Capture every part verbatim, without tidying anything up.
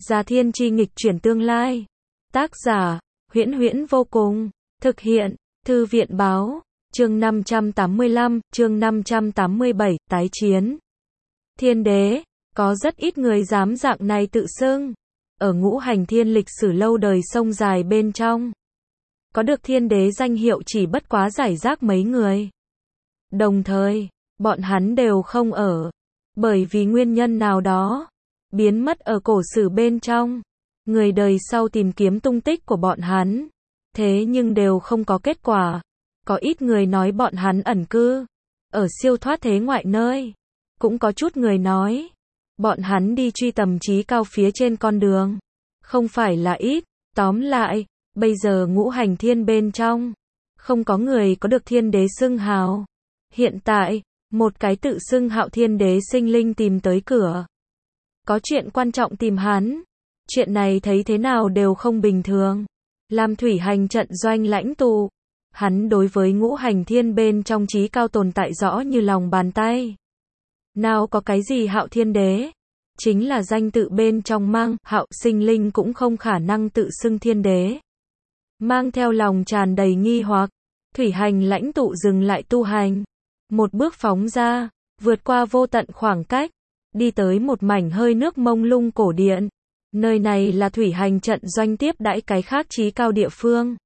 Già Thiên Chi nghịch chuyển tương lai. Tác giả, Huyễn Huyễn vô cùng. Thực hiện, Thư viện báo. Chương năm trăm tám mươi lăm, chương năm trăm tám mươi bảy, tái chiến. Thiên đế, có rất ít người dám dạng này tự xưng. Ở ngũ hành thiên lịch sử lâu đời sông dài bên trong, có được thiên đế danh hiệu chỉ bất quá giải rác mấy người. Đồng thời, bọn hắn đều không ở, bởi vì nguyên nhân nào đó, biến mất ở cổ sử bên trong. Người đời sau tìm kiếm tung tích của bọn hắn, thế nhưng đều không có kết quả. Có ít người nói bọn hắn ẩn cư ở siêu thoát thế ngoại nơi, cũng có chút người nói bọn hắn đi truy tầm trí cao phía trên con đường, không phải là ít. Tóm lại, bây giờ ngũ hành thiên bên trong, không có người có được thiên đế xưng hào. Hiện tại, một cái tự xưng Hạo Thiên Đế sinh linh tìm tới cửa. Có chuyện quan trọng tìm hắn. Chuyện này thấy thế nào đều không bình thường. Làm thủy hành trận doanh lãnh tụ, hắn đối với ngũ hành thiên bên trong trí cao tồn tại rõ như lòng bàn tay. Nào có cái gì Hạo Thiên Đế, chính là danh tự bên trong mang hạo sinh linh cũng không khả năng tự xưng thiên đế. Mang theo lòng tràn đầy nghi hoặc, thủy hành lãnh tụ dừng lại tu hành, một bước phóng ra, vượt qua vô tận khoảng cách, đi tới một mảnh hơi nước mông lung cổ điện. Nơi này là thủy hành trận doanh tiếp đãi cái khác trí cao địa phương.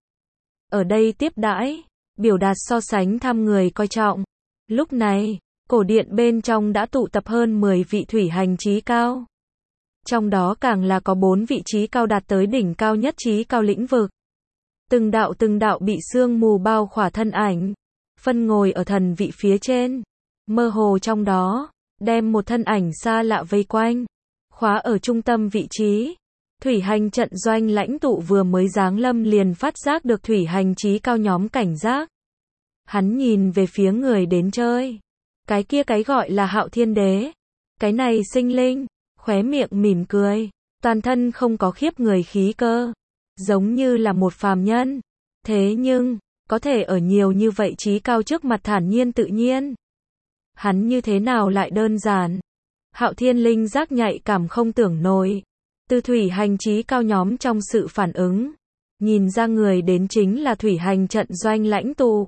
Ở đây tiếp đãi, biểu đạt so sánh thăm người coi trọng. Lúc này, cổ điện bên trong đã tụ tập hơn mười vị thủy hành trí cao. Trong đó càng là có bốn vị trí cao đạt tới đỉnh cao nhất trí cao lĩnh vực. Từng đạo từng đạo bị sương mù bao khỏa thân ảnh, phân ngồi ở thần vị phía trên. Mơ hồ trong đó, đem một thân ảnh xa lạ vây quanh, khóa ở trung tâm vị trí. Thủy hành trận doanh lãnh tụ vừa mới giáng lâm liền phát giác được thủy hành trí cao nhóm cảnh giác. Hắn nhìn về phía người đến chơi. Cái kia cái gọi là Hạo Thiên Đế. Cái này sinh linh, khóe miệng mỉm cười, toàn thân không có khiếp người khí cơ, giống như là một phàm nhân. Thế nhưng, có thể ở nhiều như vậy trí cao trước mặt thản nhiên tự nhiên. Hắn như thế nào lại đơn giản? Hạo Thiên linh giác nhạy cảm không tưởng nổi. Từ thủy hành trí cao nhóm trong sự phản ứng, nhìn ra người đến chính là thủy hành trận doanh lãnh tụ.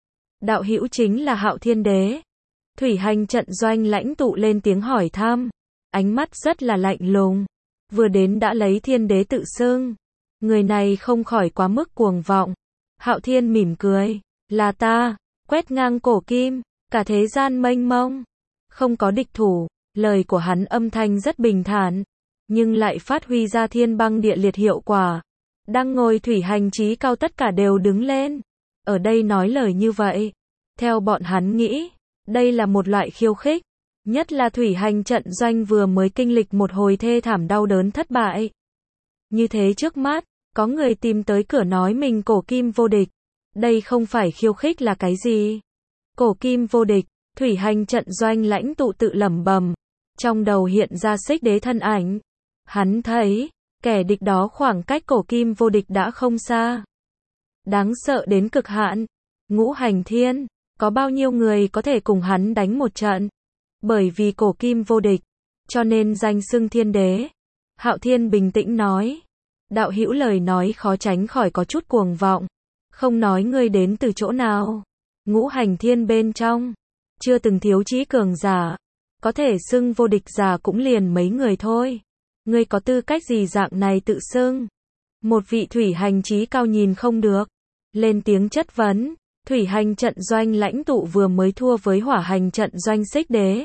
Đạo hữu chính là Hạo Thiên Đế. Thủy hành trận doanh lãnh tụ lên tiếng hỏi thăm, ánh mắt rất là lạnh lùng. Vừa đến đã lấy thiên đế tự xưng, người này không khỏi quá mức cuồng vọng. Hạo Thiên mỉm cười, là ta, quét ngang cổ kim, cả thế gian mênh mông, không có địch thủ. Lời của hắn âm thanh rất bình thản, nhưng lại phát huy ra thiên băng địa liệt hiệu quả. Đang ngồi thủy hành trí cao tất cả đều đứng lên. Ở đây nói lời như vậy, theo bọn hắn nghĩ, đây là một loại khiêu khích. Nhất là thủy hành trận doanh vừa mới kinh lịch một hồi thê thảm đau đớn thất bại. Như thế trước mắt, có người tìm tới cửa nói mình cổ kim vô địch. Đây không phải khiêu khích là cái gì? Cổ kim vô địch, thủy hành trận doanh lãnh tụ tự lẩm bẩm. Trong đầu hiện ra xích đế thân ảnh. Hắn thấy, kẻ địch đó khoảng cách cổ kim vô địch đã không xa. Đáng sợ đến cực hạn. Ngũ hành thiên, có bao nhiêu người có thể cùng hắn đánh một trận? Bởi vì cổ kim vô địch, cho nên danh xưng thiên đế. Hạo Thiên bình tĩnh nói. Đạo hữu lời nói khó tránh khỏi có chút cuồng vọng. Không nói ngươi đến từ chỗ nào. Ngũ hành thiên bên trong, chưa từng thiếu trí cường giả. Có thể xưng vô địch giả cũng liền mấy người thôi. Ngươi có tư cách gì dạng này tự xưng? Một vị thủy hành trí cao nhìn không được, lên tiếng chất vấn. Thủy hành trận doanh lãnh tụ vừa mới thua với hỏa hành trận doanh xích đế.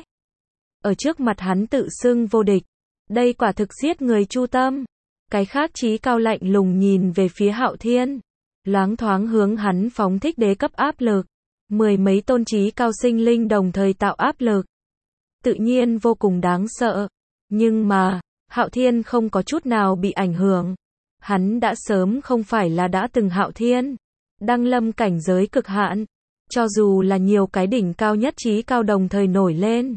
Ở trước mặt hắn tự xưng vô địch. Đây quả thực giết người chu tâm. Cái khác trí cao lạnh lùng nhìn về phía Hạo Thiên, loáng thoáng hướng hắn phóng thích đế cấp áp lực. Mười mấy tôn trí cao sinh linh đồng thời tạo áp lực. Tự nhiên vô cùng đáng sợ. Nhưng mà, Hạo Thiên không có chút nào bị ảnh hưởng. Hắn đã sớm không phải là đã từng Hạo Thiên. Đăng lâm cảnh giới cực hạn. Cho dù là nhiều cái đỉnh cao nhất trí cao đồng thời nổi lên,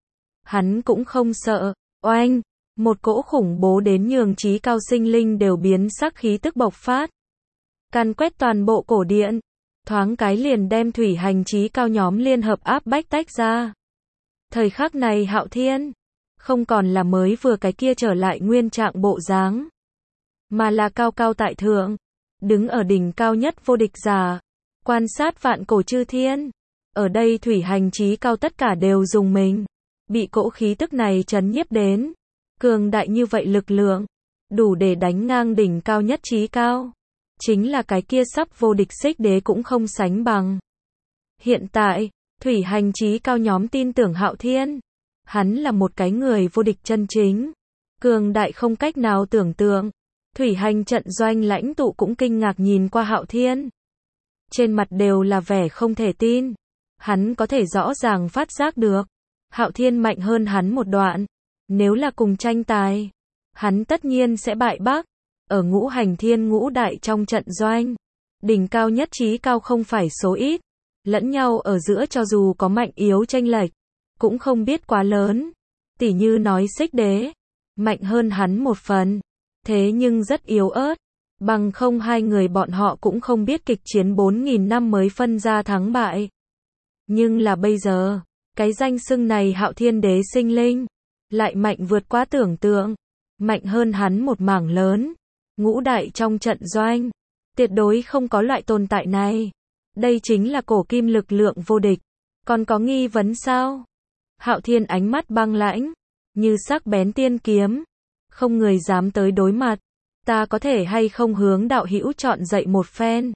hắn cũng không sợ. Oanh! Một cỗ khủng bố đến nhường trí cao sinh linh đều biến sắc khí tức bộc phát. Càn quét toàn bộ cổ điện. Thoáng cái liền đem thủy hành trí cao nhóm liên hợp áp bách tách ra. Thời khắc này Hạo Thiên không còn là mới vừa cái kia trở lại nguyên trạng bộ dáng, mà là cao cao tại thượng, đứng ở đỉnh cao nhất vô địch giả, quan sát vạn cổ chư thiên. Ở đây thủy hành chí cao tất cả đều dùng mình, bị cỗ khí tức này chấn nhiếp đến, cường đại như vậy lực lượng, đủ để đánh ngang đỉnh cao nhất chí cao, chính là cái kia sắp vô địch xích đế cũng không sánh bằng. Hiện tại, thủy hành chí cao nhóm tin tưởng Hạo Thiên, hắn là một cái người vô địch chân chính, cường đại không cách nào tưởng tượng. Thủy hành trận doanh lãnh tụ cũng kinh ngạc nhìn qua Hạo Thiên, trên mặt đều là vẻ không thể tin. Hắn có thể rõ ràng phát giác được, Hạo Thiên mạnh hơn hắn một đoạn, nếu là cùng tranh tài, hắn tất nhiên sẽ bại bắc. Ở ngũ hành thiên ngũ đại trong trận doanh, đỉnh cao nhất chí cao không phải số ít, lẫn nhau ở giữa cho dù có mạnh yếu chênh lệch, cũng không biết quá lớn. Tỉ như nói xích đế, mạnh hơn hắn một phần, thế nhưng rất yếu ớt, bằng không hai người bọn họ cũng không biết kịch chiến bốn nghìn năm mới phân ra thắng bại. Nhưng là bây giờ, cái danh xưng này Hạo Thiên đế sinh linh, lại mạnh vượt quá tưởng tượng, mạnh hơn hắn một mảng lớn. Ngũ đại trong trận doanh, tuyệt đối không có loại tồn tại này. Đây chính là cổ kim lực lượng vô địch, còn có nghi vấn sao? Hạo Thiên ánh mắt băng lãnh, như sắc bén tiên kiếm, không người dám tới đối mặt. Ta có thể hay không hướng đạo hữu chọn dậy một phen?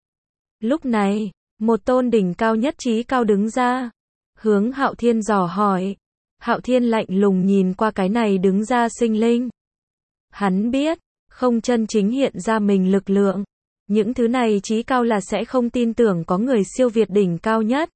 Lúc này, một tôn đỉnh cao nhất chí cao đứng ra, hướng Hạo Thiên dò hỏi. Hạo Thiên lạnh lùng nhìn qua cái này đứng ra sinh linh. Hắn biết, không chân chính hiện ra mình lực lượng, những thứ này chí cao là sẽ không tin tưởng có người siêu việt đỉnh cao nhất,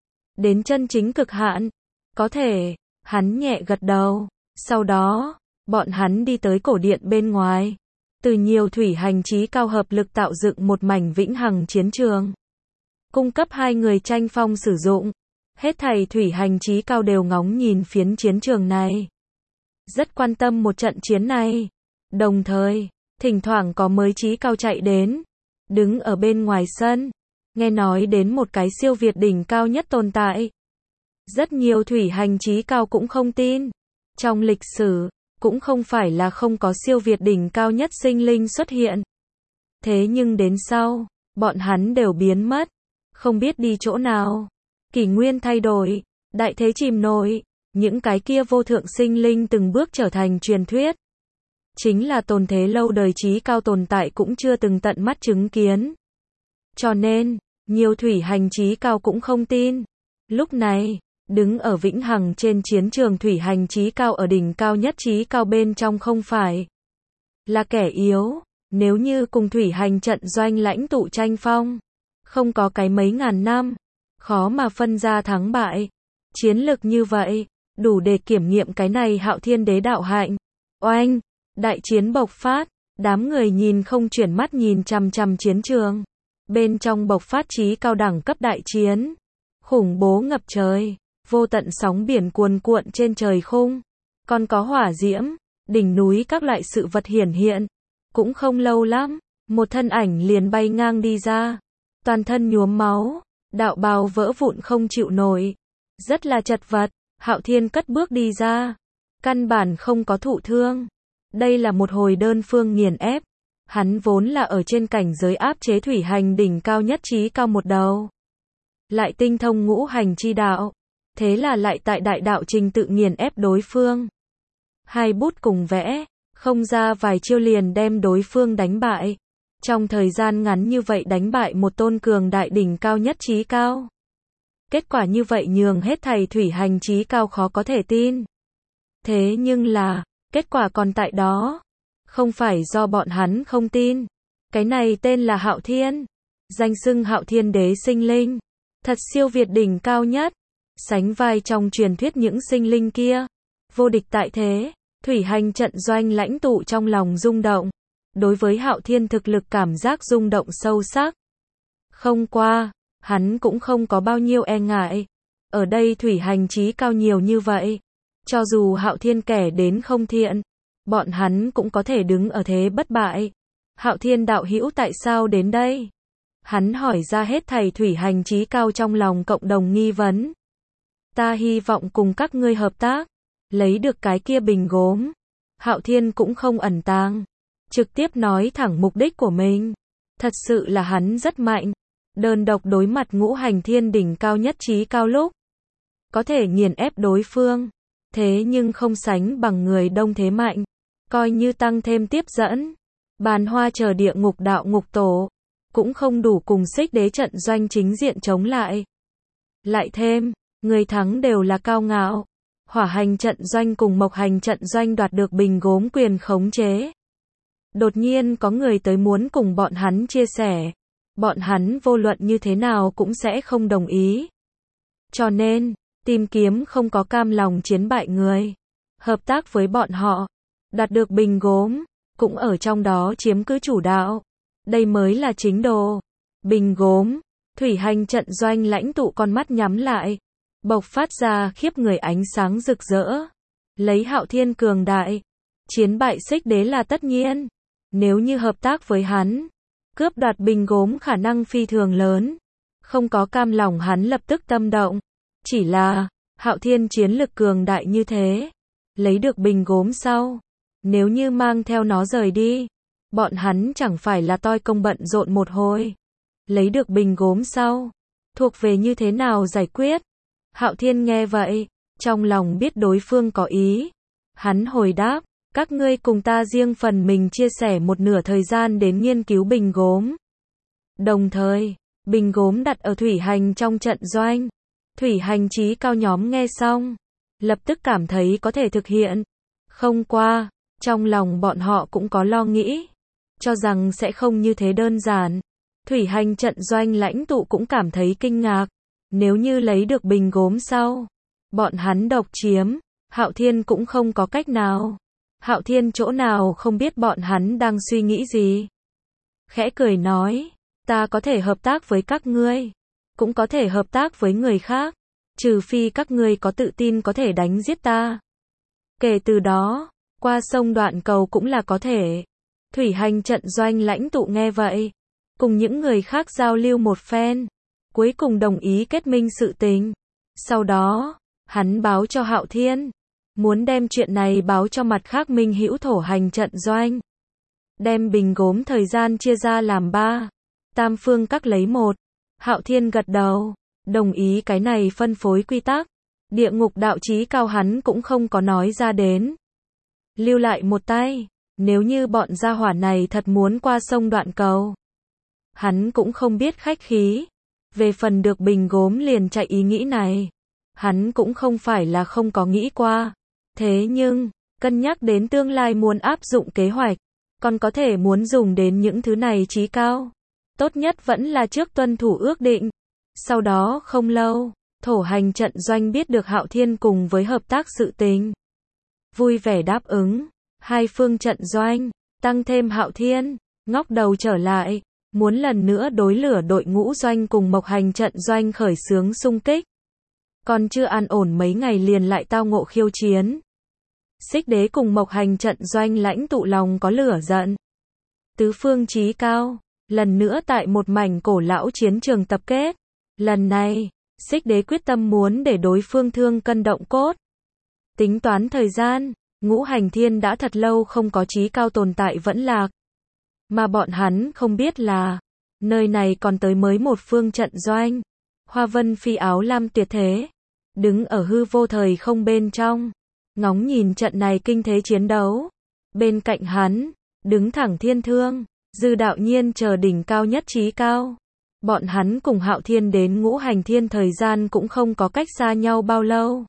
đến chân chính cực hạn. Có thể, hắn nhẹ gật đầu, sau đó, bọn hắn đi tới cổ điện bên ngoài, từ nhiều thủy hành chí cao hợp lực tạo dựng một mảnh vĩnh hằng chiến trường, cung cấp hai người tranh phong sử dụng. Hết thảy thủy hành chí cao đều ngóng nhìn phiến chiến trường này, rất quan tâm một trận chiến này. Đồng thời, thỉnh thoảng có mới chí cao chạy đến, đứng ở bên ngoài sân, nghe nói đến một cái siêu việt đỉnh cao nhất tồn tại. Rất nhiều thủy hành chí cao cũng không tin. Trong lịch sử, cũng không phải là không có siêu việt đỉnh cao nhất sinh linh xuất hiện. Thế nhưng đến sau, bọn hắn đều biến mất, không biết đi chỗ nào. Kỷ nguyên thay đổi, đại thế chìm nổi, những cái kia vô thượng sinh linh từng bước trở thành truyền thuyết. Chính là tồn thế lâu đời chí cao tồn tại cũng chưa từng tận mắt chứng kiến. Cho nên, nhiều thủy hành chí cao cũng không tin. Lúc này, đứng ở vĩnh hằng trên chiến trường thủy hành chí cao ở đỉnh cao nhất chí cao bên trong không phải là kẻ yếu. Nếu như cùng thủy hành trận doanh lãnh tụ tranh phong, không có cái mấy ngàn năm, khó mà phân ra thắng bại. Chiến lực như vậy, đủ để kiểm nghiệm cái này Hạo Thiên đế đạo hạnh. Oanh! Đại chiến bộc phát, đám người nhìn không chuyển mắt nhìn chằm chằm chiến trường. Bên trong bộc phát chí cao đẳng cấp đại chiến, khủng bố ngập trời, vô tận sóng biển cuồn cuộn trên trời khung, còn có hỏa diễm, đỉnh núi các loại sự vật hiển hiện. Cũng không lâu lắm, một thân ảnh liền bay ngang đi ra, toàn thân nhuốm máu, đạo bào vỡ vụn không chịu nổi, rất là chật vật. Hạo Thiên cất bước đi ra, căn bản không có thụ thương. Đây là một hồi đơn phương nghiền ép. Hắn vốn là ở trên cảnh giới áp chế thủy hành đỉnh cao nhất chí cao một đầu, lại tinh thông ngũ hành chi đạo, thế là lại tại đại đạo trình tự nghiền ép đối phương. Hai bút cùng vẽ, không ra vài chiêu liền đem đối phương đánh bại. Trong thời gian ngắn như vậy đánh bại một tôn cường đại đỉnh cao nhất chí cao. Kết quả như vậy nhường hết thầy thủy hành chí cao khó có thể tin. Thế nhưng là, kết quả còn tại đó. Không phải do bọn hắn không tin. Cái này tên là Hạo Thiên. Danh xưng Hạo Thiên đế sinh linh. Thật siêu việt đỉnh cao nhất. Sánh vai trong truyền thuyết những sinh linh kia. Vô địch tại thế. Thủy hành trận doanh lãnh tụ trong lòng rung động. Đối với Hạo Thiên thực lực cảm giác rung động sâu sắc. Không qua, hắn cũng không có bao nhiêu e ngại. Ở đây thủy hành chí cao nhiều như vậy. Cho dù Hạo Thiên kẻ đến không thiện, bọn hắn cũng có thể đứng ở thế bất bại. Hạo Thiên đạo hữu tại sao đến đây? Hắn hỏi ra hết thầy thủy hành chí cao trong lòng cộng đồng nghi vấn. Ta hy vọng cùng các ngươi hợp tác, lấy được cái kia bình gốm. Hạo Thiên cũng không ẩn tàng, trực tiếp nói thẳng mục đích của mình. Thật sự là hắn rất mạnh, đơn độc đối mặt ngũ hành thiên đỉnh cao nhất trí cao lúc, có thể nghiền ép đối phương, thế nhưng không sánh bằng người đông thế mạnh, coi như tăng thêm tiếp dẫn. Bàn hoa chờ địa ngục đạo ngục tổ, cũng không đủ cùng Xích Đế trận doanh chính diện chống lại. Lại thêm, người thắng đều là cao ngạo. Hỏa hành trận doanh cùng mộc hành trận doanh đoạt được bình gốm quyền khống chế. Đột nhiên có người tới muốn cùng bọn hắn chia sẻ. Bọn hắn vô luận như thế nào cũng sẽ không đồng ý. Cho nên, tìm kiếm không có cam lòng chiến bại người. Hợp tác với bọn họ, đạt được bình gốm, cũng ở trong đó chiếm cứ chủ đạo. Đây mới là chính đồ. Bình gốm, thủy hành trận doanh lãnh tụ con mắt nhắm lại, bộc phát ra khiếp người ánh sáng rực rỡ. Lấy Hạo Thiên cường đại, chiến bại Xích Đế là tất nhiên. Nếu như hợp tác với hắn, cướp đoạt bình gốm khả năng phi thường lớn. Không có cam lòng hắn lập tức tâm động. Chỉ là, Hạo Thiên chiến lực cường đại như thế, lấy được bình gốm sau, nếu như mang theo nó rời đi, bọn hắn chẳng phải là toi công bận rộn một hồi. Lấy được bình gốm sau, thuộc về như thế nào giải quyết? Hạo Thiên nghe vậy, trong lòng biết đối phương có ý. Hắn hồi đáp, các ngươi cùng ta riêng phần mình chia sẻ một nửa thời gian đến nghiên cứu bình gốm. Đồng thời, bình gốm đặt ở thủy hành trong trận doanh. Thủy hành chí cao nhóm nghe xong, lập tức cảm thấy có thể thực hiện. Không qua, trong lòng bọn họ cũng có lo nghĩ, cho rằng sẽ không như thế đơn giản. Thủy hành trận doanh lãnh tụ cũng cảm thấy kinh ngạc. Nếu như lấy được bình gốm sau, bọn hắn độc chiếm, Hạo Thiên cũng không có cách nào. Hạo Thiên chỗ nào không biết bọn hắn đang suy nghĩ gì. Khẽ cười nói, ta có thể hợp tác với các ngươi, cũng có thể hợp tác với người khác, trừ phi các ngươi có tự tin có thể đánh giết ta. Kể từ đó, qua sông đoạn cầu cũng là có thể. Thủy hành trận doanh lãnh tụ nghe vậy, cùng những người khác giao lưu một phen, cuối cùng đồng ý kết minh sự tình. Sau đó, hắn báo cho Hạo Thiên, muốn đem chuyện này báo cho mặt khác minh hữu thổ hành trận doanh. Đem bình gốm thời gian chia ra làm ba, tam phương các lấy một. Hạo Thiên gật đầu, đồng ý cái này phân phối quy tắc. Địa ngục đạo chí cao hắn cũng không có nói ra đến. Lưu lại một tay, nếu như bọn gia hỏa này thật muốn qua sông đoạn cầu, hắn cũng không biết khách khí. Về phần được bình gốm liền chạy ý nghĩ này, hắn cũng không phải là không có nghĩ qua. Thế nhưng, cân nhắc đến tương lai muốn áp dụng kế hoạch, còn có thể muốn dùng đến những thứ này chí cao. Tốt nhất vẫn là trước tuân thủ ước định. Sau đó không lâu, thổ hành trận doanh biết được Hạo Thiên cùng với hợp tác sự tình. Vui vẻ đáp ứng, hai phương trận doanh, tăng thêm Hạo Thiên, ngóc đầu trở lại, muốn lần nữa đối lửa đội ngũ doanh cùng mộc hành trận doanh khởi xướng xung kích. Còn chưa an ổn mấy ngày liền lại tao ngộ khiêu chiến. Xích Đế cùng mộc hành trận doanh lãnh tụ lòng có lửa giận. Tứ phương chí cao, lần nữa tại một mảnh cổ lão chiến trường tập kết. Lần này, Xích Đế quyết tâm muốn để đối phương thương cân động cốt. Tính toán thời gian, ngũ hành thiên đã thật lâu không có chí cao tồn tại vẫn lạc. Mà bọn hắn không biết là, nơi này còn tới mới một phương trận doanh. Hoa Vân Phi áo lam tuyệt thế, đứng ở hư vô thời không bên trong, ngóng nhìn trận này kinh thế chiến đấu. Bên cạnh hắn, đứng thẳng Thiên Thương, Dư Đạo Nhiên chờ đỉnh cao nhất chí cao. Bọn hắn cùng Hạo Thiên đến ngũ hành thiên thời gian cũng không có cách xa nhau bao lâu.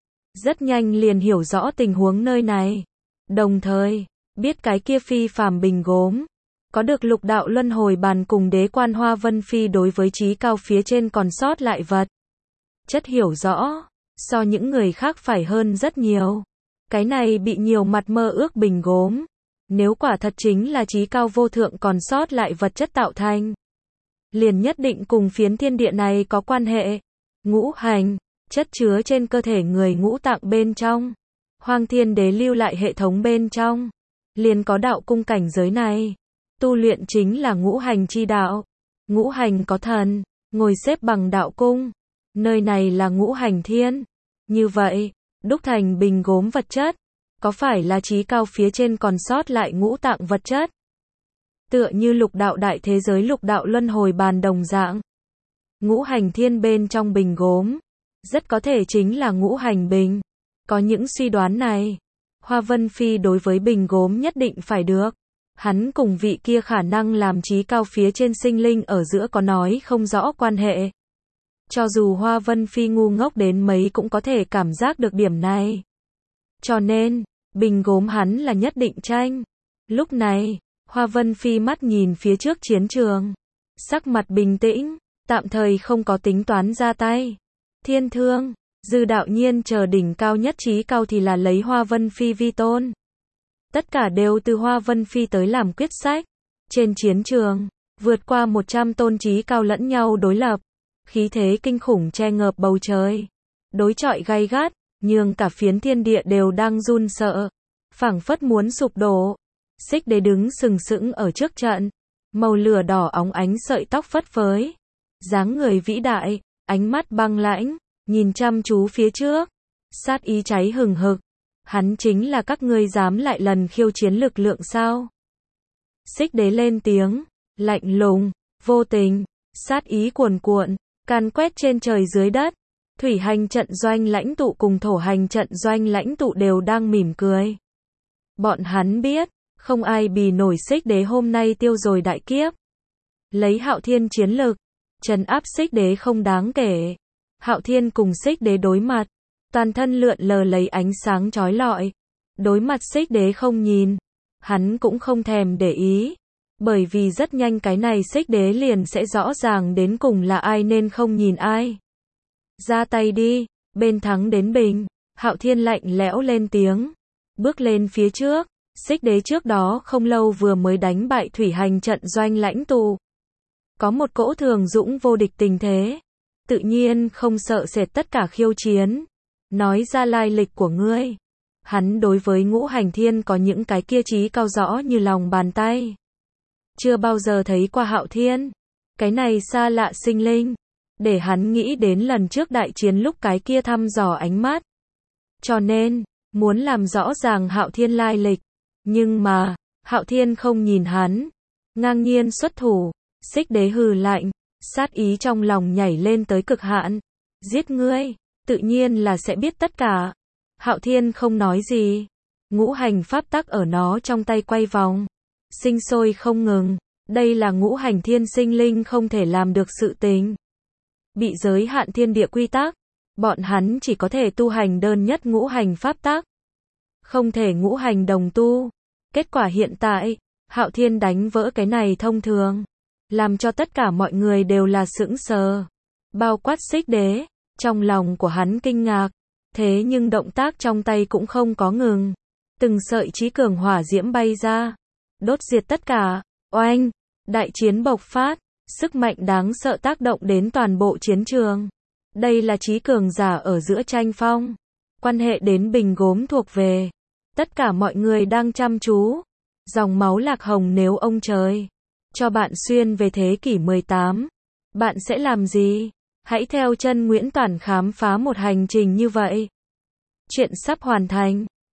Rất nhanh liền hiểu rõ tình huống nơi này. Đồng thời, biết cái kia phi phàm bình gốm, có được lục đạo luân hồi bàn cùng đế quan Hoa Vân Phi đối với chí cao phía trên còn sót lại vật. Chất hiểu rõ, so những người khác phải hơn rất nhiều. Cái này bị nhiều mặt mơ ước bình gốm, nếu quả thật chính là chí cao vô thượng còn sót lại vật chất tạo thành, liền nhất định cùng phiến thiên địa này có quan hệ. Ngũ hành, chất chứa trên cơ thể người ngũ tạng bên trong. Hoang Thiên Đế lưu lại hệ thống bên trong, liền có đạo cung cảnh giới này. Tu luyện chính là ngũ hành chi đạo. Ngũ hành có thần, ngồi xếp bằng đạo cung. Nơi này là ngũ hành thiên. Như vậy, đúc thành bình gốm vật chất. Có phải là trí cao phía trên còn sót lại ngũ tạng vật chất? Tựa như lục đạo đại thế giới lục đạo luân hồi bàn đồng dạng. Ngũ hành thiên bên trong bình gốm, rất có thể chính là ngũ hành bình. Có những suy đoán này, Hoa Vân Phi đối với bình gốm nhất định phải được. Hắn cùng vị kia khả năng làm trí cao phía trên sinh linh ở giữa có nói không rõ quan hệ. Cho dù Hoa Vân Phi ngu ngốc đến mấy cũng có thể cảm giác được điểm này. Cho nên, bình gốm hắn là nhất định tranh. Lúc này, Hoa Vân Phi mắt nhìn phía trước chiến trường. Sắc mặt bình tĩnh, tạm thời không có tính toán ra tay. Thiên Thương, Dư Đạo Nhiên chờ đỉnh cao nhất trí cao thì là lấy Hoa Vân Phi vi tôn. Tất cả đều từ Hoa Vân Phi tới làm quyết sách. Trên chiến trường, vượt qua một trăm tôn trí cao lẫn nhau đối lập. Khí thế kinh khủng che ngợp bầu trời. Đối chọi gay gắt, nhường cả phiến thiên địa đều đang run sợ. Phảng phất muốn sụp đổ. Xích Đế đứng sừng sững ở trước trận. Màu lửa đỏ óng ánh sợi tóc phất phới. Dáng người vĩ đại, ánh mắt băng lãnh, nhìn chăm chú phía trước. Sát ý cháy hừng hực. Hắn chính là các ngươi dám lại lần khiêu chiến lực lượng sao? Xích Đế lên tiếng, lạnh lùng, vô tình, sát ý cuồn cuộn, càn quét trên trời dưới đất. Thủy hành trận doanh lãnh tụ cùng thổ hành trận doanh lãnh tụ đều đang mỉm cười. Bọn hắn biết, không ai bì nổi Xích Đế hôm nay tiêu rồi đại kiếp. Lấy Hạo Thiên chiến lực, trấn áp Xích Đế không đáng kể. Hạo Thiên cùng Xích Đế đối mặt, toàn thân lượn lờ lấy ánh sáng chói lọi. Đối mặt Xích Đế không nhìn, hắn cũng không thèm để ý. Bởi vì rất nhanh cái này Xích Đế liền sẽ rõ ràng đến cùng là ai nên không nhìn ai. Ra tay đi, bên thắng đến bình. Hạo Thiên lạnh lẽo lên tiếng. Bước lên phía trước. Xích Đế trước đó không lâu vừa mới đánh bại thủy hành trận doanh lãnh tụ. Có một cỗ thường dũng vô địch tình thế. Tự nhiên không sợ sệt tất cả khiêu chiến. Nói ra lai lịch của ngươi. Hắn đối với ngũ hành thiên có những cái kia trí cao rõ như lòng bàn tay. Chưa bao giờ thấy qua Hạo Thiên. Cái này xa lạ sinh linh. Để hắn nghĩ đến lần trước đại chiến lúc cái kia thăm dò ánh mắt. Cho nên, muốn làm rõ ràng Hạo Thiên lai lịch. Nhưng mà, Hạo Thiên không nhìn hắn. Ngang nhiên xuất thủ. Xích Đế hừ lạnh. Sát ý trong lòng nhảy lên tới cực hạn. Giết ngươi, tự nhiên là sẽ biết tất cả. Hạo Thiên không nói gì. Ngũ hành pháp tắc ở nó trong tay quay vòng. Sinh sôi không ngừng. Đây là ngũ hành thiên sinh linh không thể làm được sự tình. Bị giới hạn thiên địa quy tắc. Bọn hắn chỉ có thể tu hành đơn nhất ngũ hành pháp tắc. Không thể ngũ hành đồng tu. Kết quả hiện tại, Hạo Thiên đánh vỡ cái này thông thường. Làm cho tất cả mọi người đều là sững sờ. Bao quát Xích Đế. Trong lòng của hắn kinh ngạc. Thế nhưng động tác trong tay cũng không có ngừng. Từng sợi trí cường hỏa diễm bay ra. Đốt diệt tất cả. Oanh! Đại chiến bộc phát. Sức mạnh đáng sợ tác động đến toàn bộ chiến trường. Đây là trí cường giả ở giữa tranh phong. Quan hệ đến bình gốm thuộc về. Tất cả mọi người đang chăm chú. Dòng máu lạc hồng nếu ông trời cho bạn xuyên về thế kỷ mười tám. Bạn sẽ làm gì? Hãy theo chân Nguyễn Toản khám phá một hành trình như vậy. Chuyện sắp hoàn thành.